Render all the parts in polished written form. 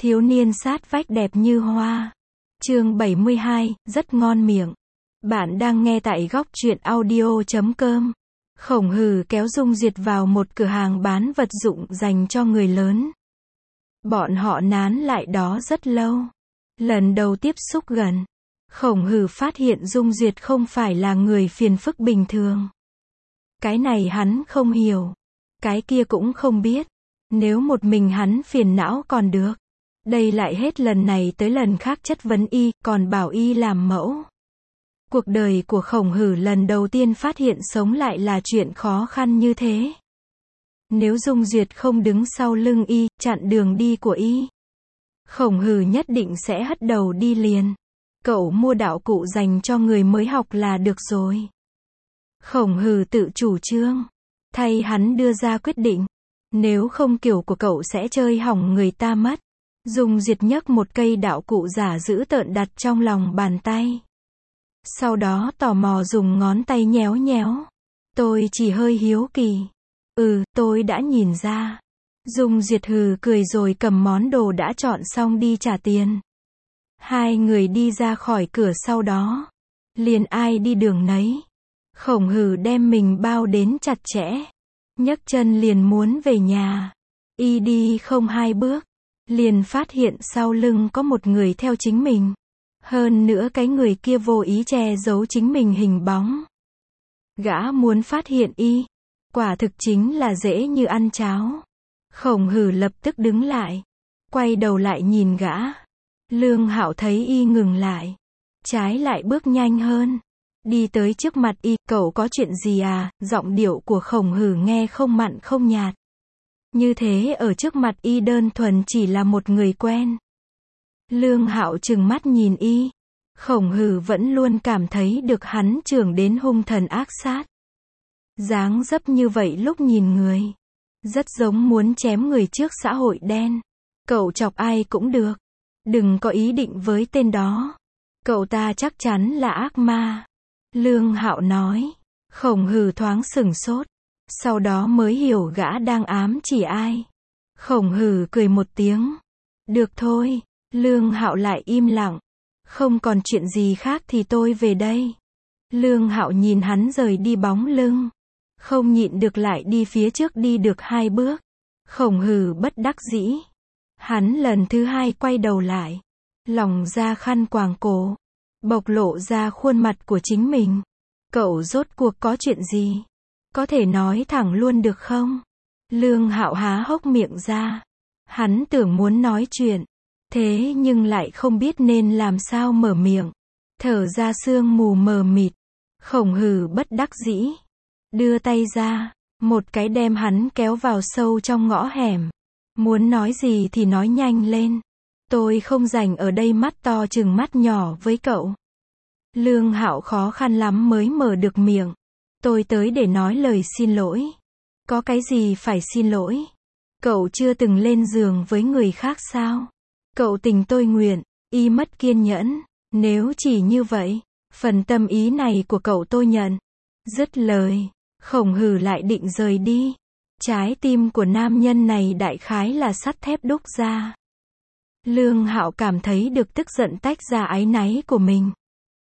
Thiếu niên sát vách đẹp như hoa. Chương 72, rất ngon miệng. Bạn đang nghe tại góc truyện audio.com. Khổng Hừ kéo Dung Duyệt vào một cửa hàng bán vật dụng dành cho người lớn. Bọn họ nán lại đó rất lâu. Lần đầu tiếp xúc gần, Khổng Hừ phát hiện Dung Duyệt không phải là người phiền phức bình thường. Cái này hắn không hiểu, cái kia cũng không biết. Nếu một mình hắn phiền não còn được, đây lại hết lần này tới lần khác chất vấn y, còn bảo y làm mẫu. Cuộc đời của Khổng Hừ lần đầu tiên phát hiện sống lại là chuyện khó khăn như thế. Nếu Dung Duyệt không đứng sau lưng y, chặn đường đi của y, Khổng Hừ nhất định sẽ hất đầu đi liền. Cậu mua đạo cụ dành cho người mới học là được rồi. Khổng Hừ tự chủ trương, thay hắn đưa ra quyết định. Nếu không kiểu của cậu sẽ chơi hỏng người ta mất. Dung Duyệt nhấc một cây đạo cụ giả dữ tợn đặt trong lòng bàn tay. Sau đó tò mò dùng ngón tay nhéo nhéo. Tôi chỉ hơi hiếu kỳ. Tôi đã nhìn ra. Dung Duyệt hừ cười rồi cầm món đồ đã chọn xong đi trả tiền. Hai người đi ra khỏi cửa sau đó. Liền ai đi đường nấy. Khổng Hừ đem mình bao đến chặt chẽ. Nhấc chân liền muốn về nhà. Y đi không hai bước, liền phát hiện sau lưng có một người theo chính mình. Hơn nữa cái người kia vô ý che giấu chính mình hình bóng. Gã muốn phát hiện y, quả thực chính là dễ như ăn cháo. Khổng Hừ lập tức đứng lại, quay đầu lại nhìn gã. Lương Hạo thấy y ngừng lại, trái lại bước nhanh hơn. Đi tới trước mặt y, cậu có chuyện gì à? Giọng điệu của Khổng Hừ nghe không mặn không nhạt. Như thế ở trước mặt y đơn thuần chỉ là một người quen. Lương Hạo trừng mắt nhìn y. Khổng Hừ vẫn luôn cảm thấy được hắn trưởng đến hung thần ác sát. Dáng dấp như vậy lúc nhìn người, rất giống muốn chém người trước xã hội đen. Cậu chọc ai cũng được, đừng có ý định với tên đó. Cậu ta chắc chắn là ác ma. Lương Hạo nói. Khổng Hừ thoáng sửng sốt, sau đó mới hiểu gã đang ám chỉ ai. Khổng Hừ cười một tiếng. Được thôi. Lương Hạo lại im lặng. Không còn chuyện gì khác thì tôi về đây. Lương Hạo nhìn hắn rời đi bóng lưng, không nhịn được lại đi phía trước đi được hai bước. Khổng Hừ bất đắc dĩ. Hắn lần thứ hai quay đầu lại, lỏng ra khăn quàng cổ, bộc lộ ra khuôn mặt của chính mình. Cậu rốt cuộc có chuyện gì? Có thể nói thẳng luôn được không? Lương Hạo há hốc miệng ra. Hắn tưởng muốn nói chuyện, thế nhưng lại không biết nên làm sao mở miệng. Thở ra sương mù mờ mịt. Khổng Hừ bất đắc dĩ, đưa tay ra, một cái đem hắn kéo vào sâu trong ngõ hẻm. Muốn nói gì thì nói nhanh lên. Tôi không rảnh ở đây mắt to chừng mắt nhỏ với cậu. Lương Hạo khó khăn lắm mới mở được miệng. Tôi tới để nói lời xin lỗi. Có cái gì phải xin lỗi? Cậu chưa từng lên giường với người khác sao? Cậu tình tôi nguyện. Y mất kiên nhẫn. Nếu chỉ như vậy, phần tâm ý này của cậu tôi nhận. Dứt lời, Khổng Hừ lại định rời đi. Trái tim của nam nhân này đại khái là sắt thép đúc ra. Lương Hạo cảm thấy được tức giận tách ra áy náy của mình.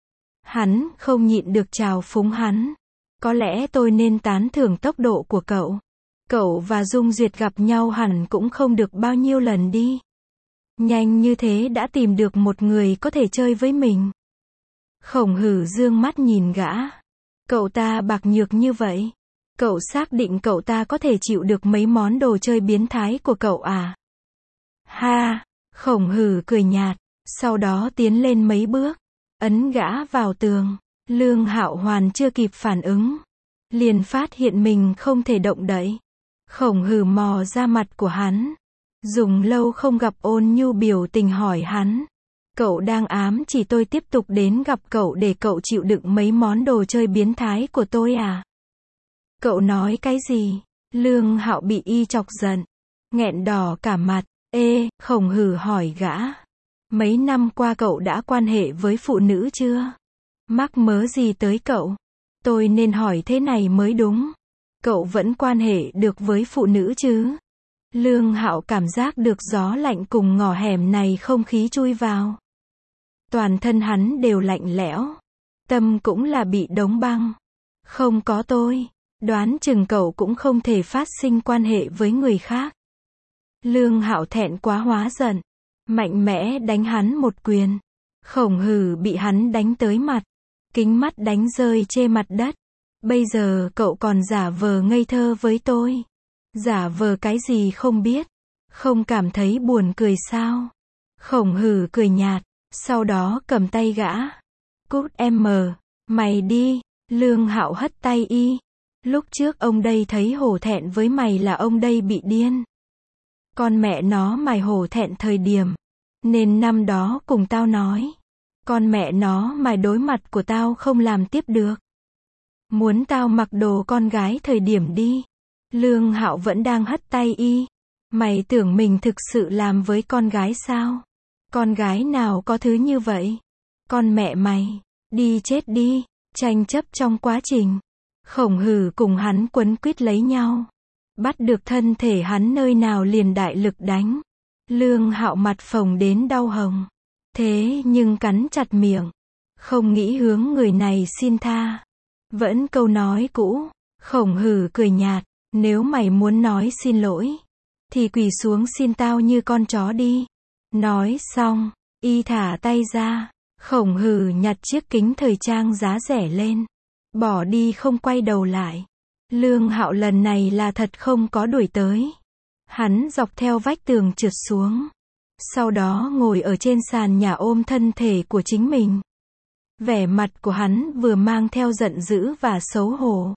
Hắn không nhịn được trào phúng hắn. Có lẽ tôi nên tán thưởng tốc độ của cậu. Cậu và Dung Duyệt gặp nhau hẳn cũng không được bao nhiêu lần đi. Nhanh như thế đã tìm được một người có thể chơi với mình. Khổng Hừ dương mắt nhìn gã. Cậu ta bạc nhược như vậy. Cậu xác định cậu ta có thể chịu được mấy món đồ chơi biến thái của cậu à? Ha! Khổng Hừ cười nhạt, sau đó tiến lên mấy bước, ấn gã vào tường. Lương Hạo hoàn chưa kịp phản ứng, liền phát hiện mình không thể động đậy. Khổng Hừ mò ra mặt của hắn, dùng lâu không gặp ôn nhu biểu tình hỏi hắn. Cậu đang ám chỉ tôi tiếp tục đến gặp cậu để cậu chịu đựng mấy món đồ chơi biến thái của tôi à? Cậu nói cái gì? Lương Hạo bị y chọc giận, nghẹn đỏ cả mặt. Khổng Hừ hỏi gã. Mấy năm qua cậu đã quan hệ với phụ nữ chưa? Mắc mớ gì tới cậu? Tôi nên hỏi thế này mới đúng. Cậu vẫn quan hệ được với phụ nữ chứ? Lương Hạo cảm giác được gió lạnh cùng ngõ hẻm này không khí chui vào. Toàn thân hắn đều lạnh lẽo. Tâm cũng là bị đóng băng. Không có tôi, đoán chừng cậu cũng không thể phát sinh quan hệ với người khác. Lương Hạo thẹn quá hóa giận, mạnh mẽ đánh hắn một quyền. Khổng Hừ bị hắn đánh tới mặt, kính mắt đánh rơi trên mặt đất. Bây giờ cậu còn giả vờ ngây thơ với tôi. Giả vờ cái gì không biết, không cảm thấy buồn cười sao? Khổng Hừ cười nhạt, sau đó cầm tay gã. Cút em mờ, mày đi. Lương Hạo hất tay y. Lúc trước ông đây thấy hổ thẹn với mày là ông đây bị điên. Con mẹ nó mày hổ thẹn thời điểm, nên năm đó cùng tao nói. Con mẹ nó mày đối mặt của tao không làm tiếp được. Muốn tao mặc đồ con gái thời điểm đi. Lương Hạo vẫn đang hất tay y. Mày tưởng mình thực sự làm với con gái sao? Con gái nào có thứ như vậy? Con mẹ mày, đi chết đi. Tranh chấp trong quá trình, Khổng Hừ cùng hắn quấn quýt lấy nhau. Bắt được thân thể hắn nơi nào liền đại lực đánh. Lương Hạo mặt phồng đến đau hồng. Thế nhưng cắn chặt miệng. Không nghĩ hướng người này xin tha. Vẫn câu nói cũ. Khổng Hừ cười nhạt. Nếu mày muốn nói xin lỗi, thì quỳ xuống xin tao như con chó đi. Nói xong, y thả tay ra. Khổng Hừ nhặt chiếc kính thời trang giá rẻ lên. Bỏ đi không quay đầu lại. Lương Hạo lần này là thật không có đuổi tới. Hắn dọc theo vách tường trượt xuống. Sau đó ngồi ở trên sàn nhà ôm thân thể của chính mình. Vẻ mặt của hắn vừa mang theo giận dữ và xấu hổ.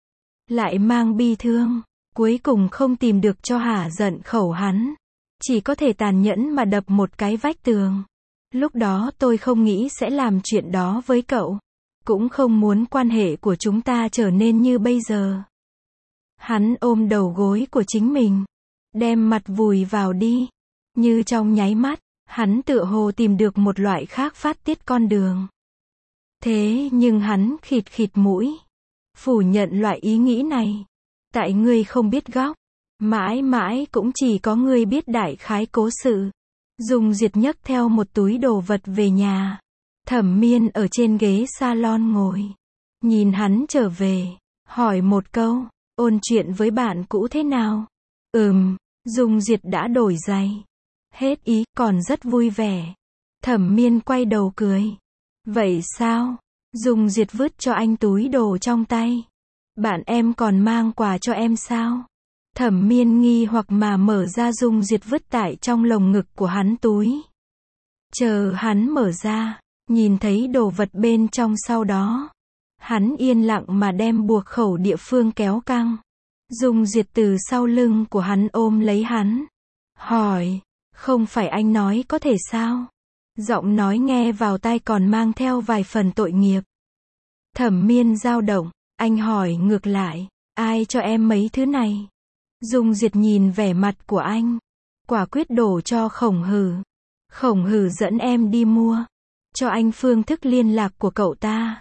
Lại mang bi thương. Cuối cùng không tìm được cho hả giận khẩu hắn. Chỉ có thể tàn nhẫn mà đập một cái vách tường. Lúc đó tôi không nghĩ sẽ làm chuyện đó với cậu. Cũng không muốn quan hệ của chúng ta trở nên như bây giờ. Hắn ôm đầu gối của chính mình. Đem mặt vùi vào đi. Như trong nháy mắt, hắn tựa hồ tìm được một loại khác phát tiết con đường. Thế nhưng hắn khịt khịt mũi. Phủ nhận loại ý nghĩ này. Tại ngươi không biết góc. Mãi mãi cũng chỉ có ngươi biết đại khái cố sự. Dung Diệt nhấc theo một túi đồ vật về nhà. Thẩm Miên ở trên ghế salon ngồi. Nhìn hắn trở về. Hỏi một câu. Ôn chuyện với bạn cũ thế nào? Dung Diệt đã đổi giày. Hết ý, còn rất vui vẻ. Thẩm Miên quay đầu cười. Vậy sao? Dung Diệt vứt cho anh túi đồ trong tay. Bạn em còn mang quà cho em sao? Thẩm Miên nghi hoặc mà mở ra Dung Diệt vứt tại trong lồng ngực của hắn túi. Chờ hắn mở ra, nhìn thấy đồ vật bên trong sau đó. Hắn yên lặng mà đem buộc khẩu địa phương kéo căng. Dung Diệt từ sau lưng của hắn ôm lấy hắn. Hỏi, không phải anh nói có thể sao? Giọng nói nghe vào tai còn mang theo vài phần tội nghiệp. Thẩm Miên dao động, anh hỏi ngược lại, ai cho em mấy thứ này? Dung Diệt nhìn vẻ mặt của anh, quả quyết đổ cho Khổng Hừ. Khổng Hừ dẫn em đi mua, cho anh phương thức liên lạc của cậu ta.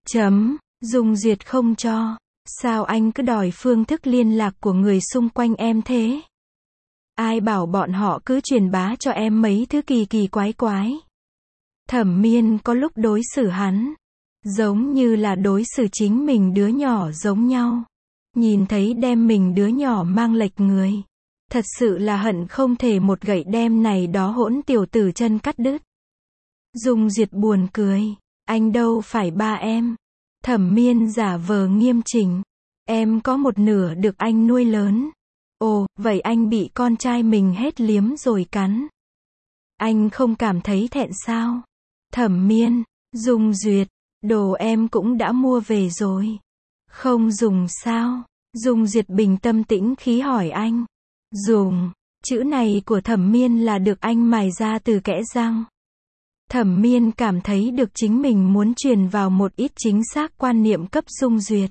Dung Diệt không cho, sao anh cứ đòi phương thức liên lạc của người xung quanh em thế? Ai bảo bọn họ cứ truyền bá cho em mấy thứ kỳ kỳ quái quái? Thẩm Miên có lúc đối xử hắn, giống như là đối xử chính mình đứa nhỏ giống nhau. Nhìn thấy đem mình đứa nhỏ mang lệch người. Thật sự là hận không thể một gậy đem này đó hỗn tiểu tử chân cắt đứt. Dung Diệt buồn cười. Anh đâu phải ba em. Thẩm Miên giả vờ nghiêm chỉnh. Em có một nửa được anh nuôi lớn. Ồ, vậy anh bị con trai mình hết liếm rồi cắn. Anh không cảm thấy thẹn sao? Thẩm Miên, Dung Duyệt, đồ em cũng đã mua về rồi. Không dùng sao? Dung Diệt bình tâm tĩnh khí hỏi anh. Dùng, chữ này của Thẩm Miên là được anh mài ra từ kẽ răng. Thẩm Miên cảm thấy được chính mình muốn truyền vào một ít chính xác quan niệm cấp Dung Duyệt.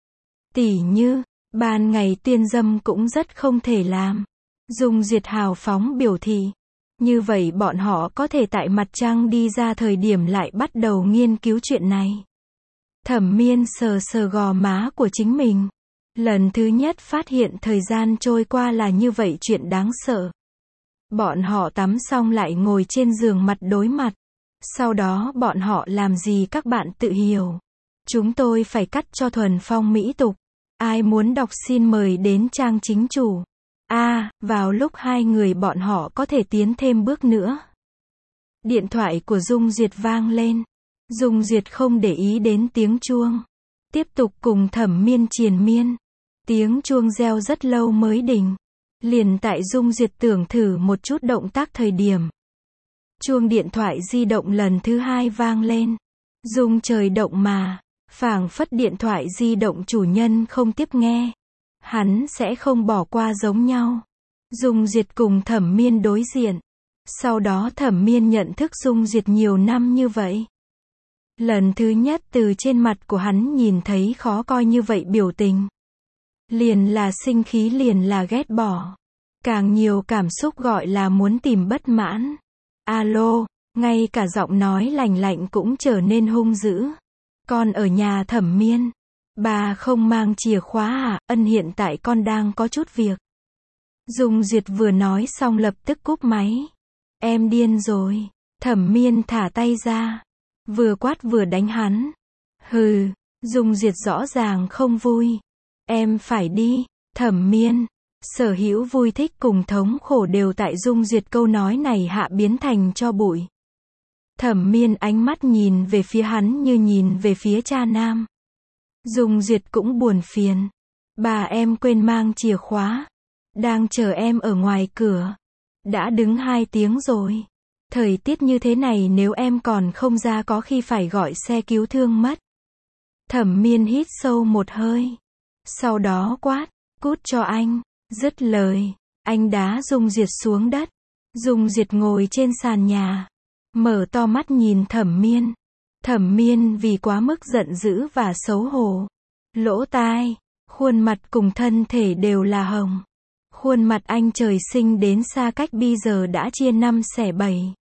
Tỉ như, ban ngày tuyên dâm cũng rất không thể làm. Dung Duyệt hào phóng biểu thị. Như vậy bọn họ có thể tại mặt trăng đi ra thời điểm lại bắt đầu nghiên cứu chuyện này. Thẩm Miên sờ sờ gò má của chính mình. Lần thứ nhất phát hiện thời gian trôi qua là như vậy chuyện đáng sợ. Bọn họ tắm xong lại ngồi trên giường mặt đối mặt. Sau đó bọn họ làm gì các bạn tự hiểu. Chúng tôi phải cắt cho thuần phong mỹ tục. Ai muốn đọc xin mời đến trang chính chủ. Vào lúc hai người bọn họ có thể tiến thêm bước nữa. Điện thoại của Dung Duyệt vang lên. Dung Duyệt không để ý đến tiếng chuông. Tiếp tục cùng Thẩm Miên triền miên. Tiếng chuông reo rất lâu mới đình. Liền tại Dung Duyệt tưởng thử một chút động tác thời điểm. Chuông điện thoại di động lần thứ hai vang lên. Dung trời động mà. Phảng phất điện thoại di động chủ nhân không tiếp nghe. Hắn sẽ không bỏ qua giống nhau. Dung Duyệt cùng Thẩm Miên đối diện. Sau đó Thẩm Miên nhận thức Dung Duyệt nhiều năm như vậy. Lần thứ nhất từ trên mặt của hắn nhìn thấy khó coi như vậy biểu tình. Liền là sinh khí liền là ghét bỏ. Càng nhiều cảm xúc gọi là muốn tìm bất mãn. Alo, ngay cả giọng nói lành lạnh cũng trở nên hung dữ. Con ở nhà Thẩm Miên. Bà không mang chìa khóa à? Ân, hiện tại con đang có chút việc. Dung Duyệt vừa nói xong lập tức cúp máy. Em điên rồi. Thẩm Miên thả tay ra. Vừa quát vừa đánh hắn. Hừ, Dung Duyệt rõ ràng không vui. Em phải đi. Thẩm Miên. Sở hữu vui thích cùng thống khổ đều tại Dung Duyệt câu nói này hạ biến thành cho bụi. Thẩm Miên ánh mắt nhìn về phía hắn như nhìn về phía cha nam. Dung Duyệt cũng buồn phiền. Bà em quên mang chìa khóa. Đang chờ em ở ngoài cửa. Đã đứng 2 tiếng rồi. Thời tiết như thế này nếu em còn không ra có khi phải gọi xe cứu thương mất. Thẩm Miên hít sâu một hơi. Sau đó quát, cút cho anh. Dứt lời, anh đá Dung Duyệt xuống đất. Dung Duyệt ngồi trên sàn nhà. Mở to mắt nhìn Thẩm Miên. Thẩm Miên vì quá mức giận dữ và xấu hổ. Lỗ tai, khuôn mặt cùng thân thể đều là hồng. Khuôn mặt anh trời sinh đến xa cách bây giờ đã chia 5 xẻ 7.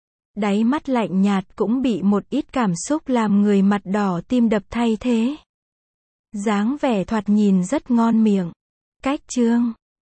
Đáy mắt lạnh nhạt cũng bị một ít cảm xúc làm người mặt đỏ tim đập thay thế. Dáng vẻ thoạt nhìn rất ngon miệng. Cách chương